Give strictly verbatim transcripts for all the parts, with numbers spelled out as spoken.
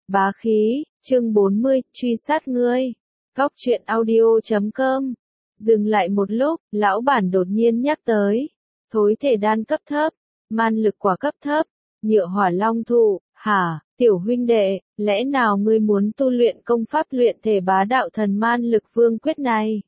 Bá khí, chương bốn mươi, truy sát ngươi. Góc truyện audio chấm com. Dừng lại một lúc, lão bản đột nhiên nhắc tới. Thối thể đan cấp thấp, man lực quả cấp thấp, nhựa hỏa long thụ, hả, tiểu huynh đệ, lẽ nào ngươi muốn tu luyện công pháp luyện thể bá đạo thần man lực vương quyết này?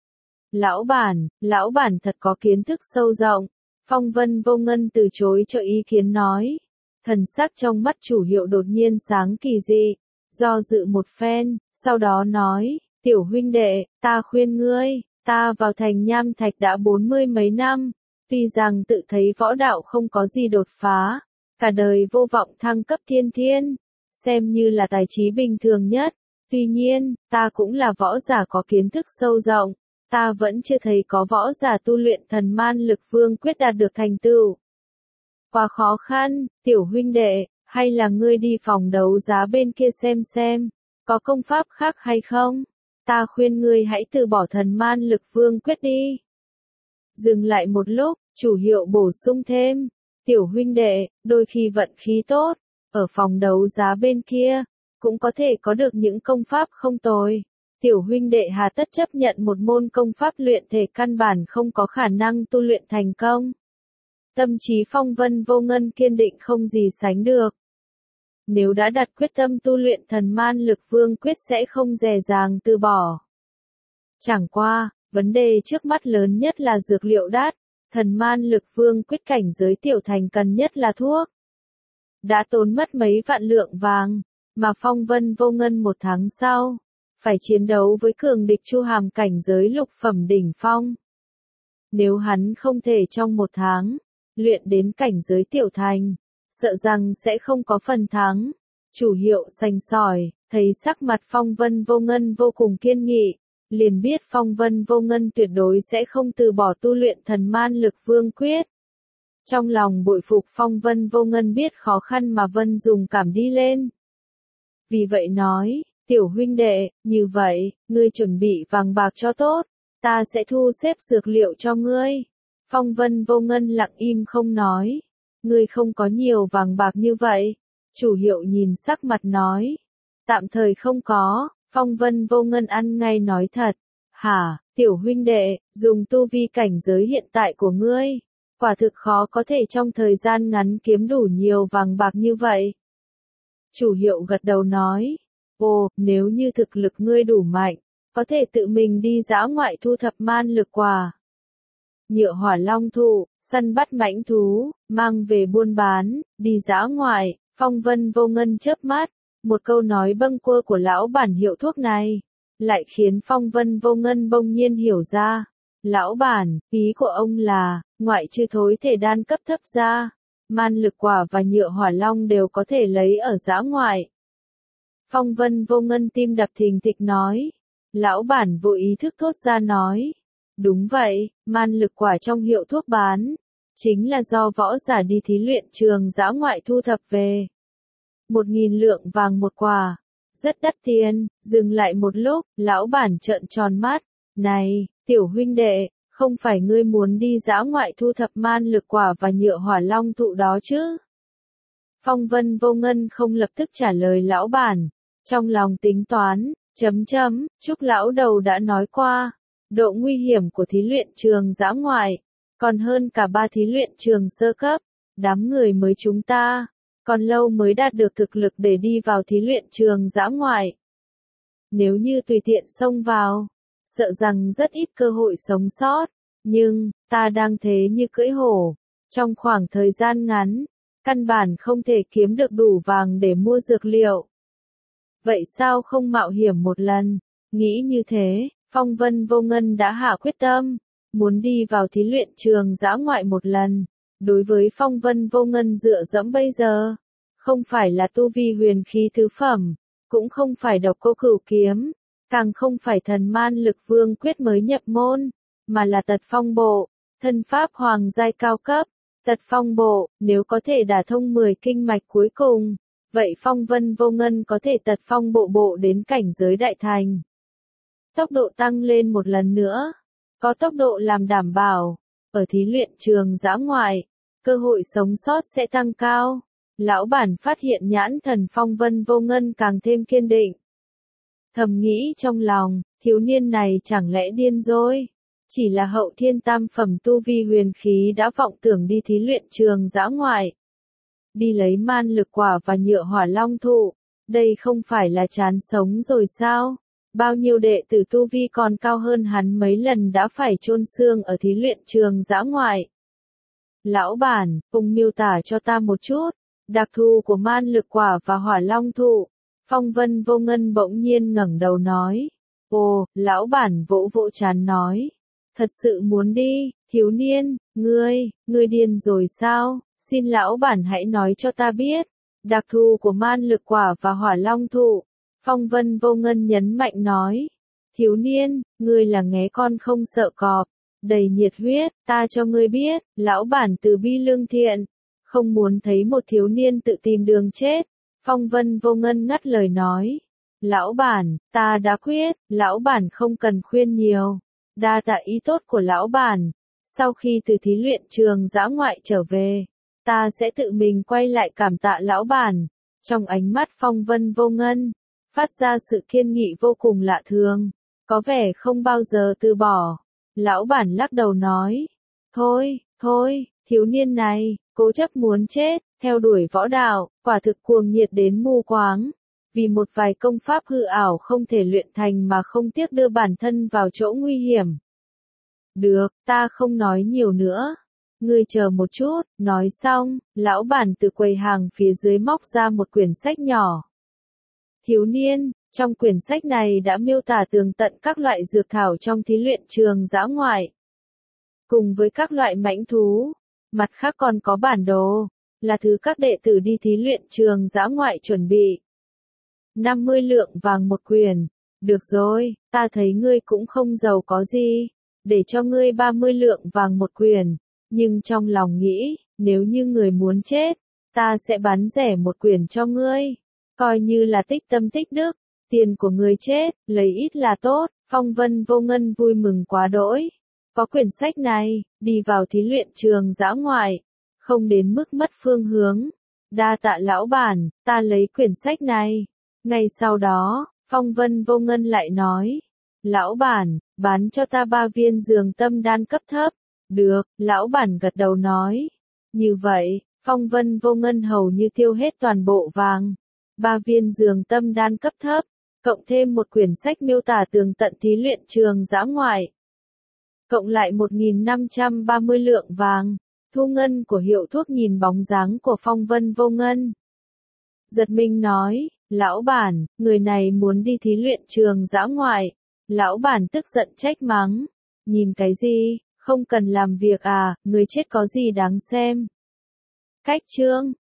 Lão bản, lão bản thật có kiến thức sâu rộng. Phong Vân Vô Ngân từ chối cho ý kiến nói. Thần sắc trong mắt chủ hiệu đột nhiên sáng kỳ dị, do dự một phen, sau đó nói, tiểu huynh đệ, ta khuyên ngươi, ta vào thành Nham Thạch đã bốn mươi mấy năm, tuy rằng tự thấy võ đạo không có gì đột phá, cả đời vô vọng thăng cấp thiên thiên, xem như là tài trí bình thường nhất, tuy nhiên, ta cũng là võ giả có kiến thức sâu rộng, ta vẫn chưa thấy có võ giả tu luyện thần man lực vương quyết đạt được thành tựu. Quá khó khăn, tiểu huynh đệ, hay là ngươi đi phòng đấu giá bên kia xem xem, có công pháp khác hay không? Ta khuyên ngươi hãy từ bỏ thần man lực vương quyết đi. Dừng lại một lúc, chủ hiệu bổ sung thêm, tiểu huynh đệ, đôi khi vận khí tốt, ở phòng đấu giá bên kia, cũng có thể có được những công pháp không tồi. Tiểu huynh đệ hà tất chấp nhận một môn công pháp luyện thể căn bản không có khả năng tu luyện thành công. Tâm trí Phong Vân Vô Ngân kiên định không gì sánh được. Nếu đã đặt quyết tâm tu luyện thần man lực vương quyết sẽ không dè dàng từ bỏ. Chẳng qua, vấn đề trước mắt lớn nhất là dược liệu đắt, thần man lực vương quyết cảnh giới tiểu thành cần nhất là thuốc. Đã tốn mất mấy vạn lượng vàng, mà Phong Vân Vô Ngân một tháng sau, phải chiến đấu với cường địch Chu Hàm cảnh giới lục phẩm đỉnh phong. Nếu hắn không thể trong một tháng, luyện đến cảnh giới tiểu thành, sợ rằng sẽ không có phần thắng. Chủ hiệu sành sỏi, thấy sắc mặt Phong Vân Vô Ngân vô cùng kiên nghị, liền biết Phong Vân Vô Ngân tuyệt đối sẽ không từ bỏ tu luyện thần man lực vương quyết. Trong lòng bội phục Phong Vân Vô Ngân biết khó khăn mà Vân dùng cảm đi lên. Vì vậy nói, tiểu huynh đệ, như vậy, ngươi chuẩn bị vàng bạc cho tốt, ta sẽ thu xếp dược liệu cho ngươi. Phong Vân Vô Ngân lặng im không nói. Ngươi không có nhiều vàng bạc như vậy. Chủ hiệu nhìn sắc mặt nói. Tạm thời không có. Phong Vân Vô Ngân ăn ngay nói thật. Hả, tiểu huynh đệ, dùng tu vi cảnh giới hiện tại của ngươi. Quả thực khó có thể trong thời gian ngắn kiếm đủ nhiều vàng bạc như vậy. Chủ hiệu gật đầu nói. Ồ, nếu như thực lực ngươi đủ mạnh, có thể tự mình đi dã ngoại thu thập man lực quả. Nhựa hỏa long thụ, săn bắt mãnh thú, mang về buôn bán, đi dã ngoại. Phong Vân Vô Ngân chớp mắt, một câu nói bâng quơ của lão bản hiệu thuốc này, lại khiến Phong Vân Vô Ngân bỗng nhiên hiểu ra. Lão bản, ý của ông là, ngoại trừ thối thể đan cấp thấp ra, man lực quả và nhựa hỏa long đều có thể lấy ở dã ngoại. Phong Vân Vô Ngân tim đập thình thịch nói. Lão bản vô ý thức thốt ra nói. Đúng vậy, man lực quả trong hiệu thuốc bán, chính là do võ giả đi thí luyện trường dã ngoại thu thập về. Một nghìn lượng vàng một quả, rất đắt tiền. Dừng lại một lúc, lão bản trợn tròn mắt. Này, tiểu huynh đệ, không phải ngươi muốn đi dã ngoại thu thập man lực quả và nhựa hỏa long thụ đó chứ? Phong Vân Vô Ngân không lập tức trả lời lão bản, trong lòng tính toán, chấm chấm, Trúc lão đầu đã nói qua. Độ nguy hiểm của thí luyện trường dã ngoại, còn hơn cả ba thí luyện trường sơ cấp, đám người mới chúng ta, còn lâu mới đạt được thực lực để đi vào thí luyện trường dã ngoại. Nếu như tùy tiện xông vào, sợ rằng rất ít cơ hội sống sót, nhưng, ta đang thế như cưỡi hổ, trong khoảng thời gian ngắn, căn bản không thể kiếm được đủ vàng để mua dược liệu. Vậy sao không mạo hiểm một lần? Nghĩ như thế, Phong Vân Vô Ngân đã hạ quyết tâm, muốn đi vào thí luyện trường dã ngoại một lần. Đối với Phong Vân Vô Ngân dựa dẫm bây giờ, không phải là tu vi huyền khí tứ phẩm, cũng không phải độc cô cửu kiếm, càng không phải thần man lực vương quyết mới nhập môn, mà là tật phong bộ, thân pháp hoàng giai cao cấp. Tật phong bộ, nếu có thể đả thông mười kinh mạch cuối cùng, vậy Phong Vân Vô Ngân có thể tật phong bộ bộ đến cảnh giới đại thành. Tốc độ tăng lên một lần nữa, có tốc độ làm đảm bảo, ở thí luyện trường dã ngoại, cơ hội sống sót sẽ tăng cao. Lão bản phát hiện nhãn thần Phong Vân Vô Ngân càng thêm kiên định. Thầm nghĩ trong lòng, thiếu niên này chẳng lẽ điên rồi? Chỉ là hậu thiên tam phẩm tu vi huyền khí đã vọng tưởng đi thí luyện trường dã ngoại. Đi lấy man lực quả và nhựa hỏa long thụ. Đây không phải là chán sống rồi sao? Bao nhiêu đệ tử tu vi còn cao hơn hắn mấy lần đã phải chôn xương ở thí luyện trường dã ngoại. Lão bản, cùng miêu tả cho ta một chút. Đặc thù của man lực quả và hỏa long thụ. Phong Vân Vô Ngân bỗng nhiên ngẩng đầu nói. Ồ, lão bản vỗ vỗ trán nói. Thật sự muốn đi, thiếu niên, ngươi, ngươi điên rồi sao? Xin lão bản hãy nói cho ta biết. Đặc thù của man lực quả và hỏa long thụ. Phong Vân Vô Ngân nhấn mạnh nói. Thiếu niên, ngươi là nghé con không sợ cọp. Đầy nhiệt huyết, ta cho ngươi biết, lão bản từ bi lương thiện. Không muốn thấy một thiếu niên tự tìm đường chết. Phong Vân Vô Ngân ngắt lời nói. Lão bản, ta đã quyết, lão bản không cần khuyên nhiều. Đa tạ ý tốt của lão bản. Sau khi từ thí luyện trường dã ngoại trở về, ta sẽ tự mình quay lại cảm tạ lão bản. Trong ánh mắt Phong Vân Vô Ngân, phát ra sự kiên nghị vô cùng lạ thường. Có vẻ không bao giờ từ bỏ. Lão bản lắc đầu nói. Thôi, thôi, thiếu niên này, cố chấp muốn chết, theo đuổi võ đạo, quả thực cuồng nhiệt đến mù quáng. Vì một vài công pháp hư ảo không thể luyện thành mà không tiếc đưa bản thân vào chỗ nguy hiểm. Được, ta không nói nhiều nữa. Ngươi chờ một chút, nói xong, lão bản từ quầy hàng phía dưới móc ra một quyển sách nhỏ. Thiếu niên, trong quyển sách này đã miêu tả tường tận các loại dược thảo trong thí luyện trường dã ngoại. Cùng với các loại mãnh thú, mặt khác còn có bản đồ, là thứ các đệ tử đi thí luyện trường dã ngoại chuẩn bị. năm mươi lượng vàng một quyển. Được rồi, ta thấy ngươi cũng không giàu có gì. Để cho ngươi ba mươi lượng vàng một quyển. Nhưng trong lòng nghĩ, nếu như người muốn chết, ta sẽ bán rẻ một quyển cho ngươi. Coi như là tích tâm tích đức, tiền của người chết, lấy ít là tốt. Phong Vân Vô Ngân vui mừng quá đỗi. Có quyển sách này, đi vào thí luyện trường dã ngoại, không đến mức mất phương hướng. Đa tạ lão bản, ta lấy quyển sách này. Ngay sau đó, Phong Vân Vô Ngân lại nói. Lão bản, bán cho ta ba viên giường tâm đan cấp thấp. Được, lão bản gật đầu nói. Như vậy, Phong Vân Vô Ngân hầu như tiêu hết toàn bộ vàng. Ba viên giường tâm đan cấp thấp, cộng thêm một quyển sách miêu tả tường tận thí luyện trường dã ngoại. Cộng lại một nghìn năm trăm ba mươi lượng vàng. Thu ngân của hiệu thuốc nhìn bóng dáng của Phong Vân Vô Ngân. Giật mình nói, lão bản, người này muốn đi thí luyện trường dã ngoại. Lão bản tức giận trách mắng. Nhìn cái gì, không cần làm việc à, người chết có gì đáng xem. Cách chương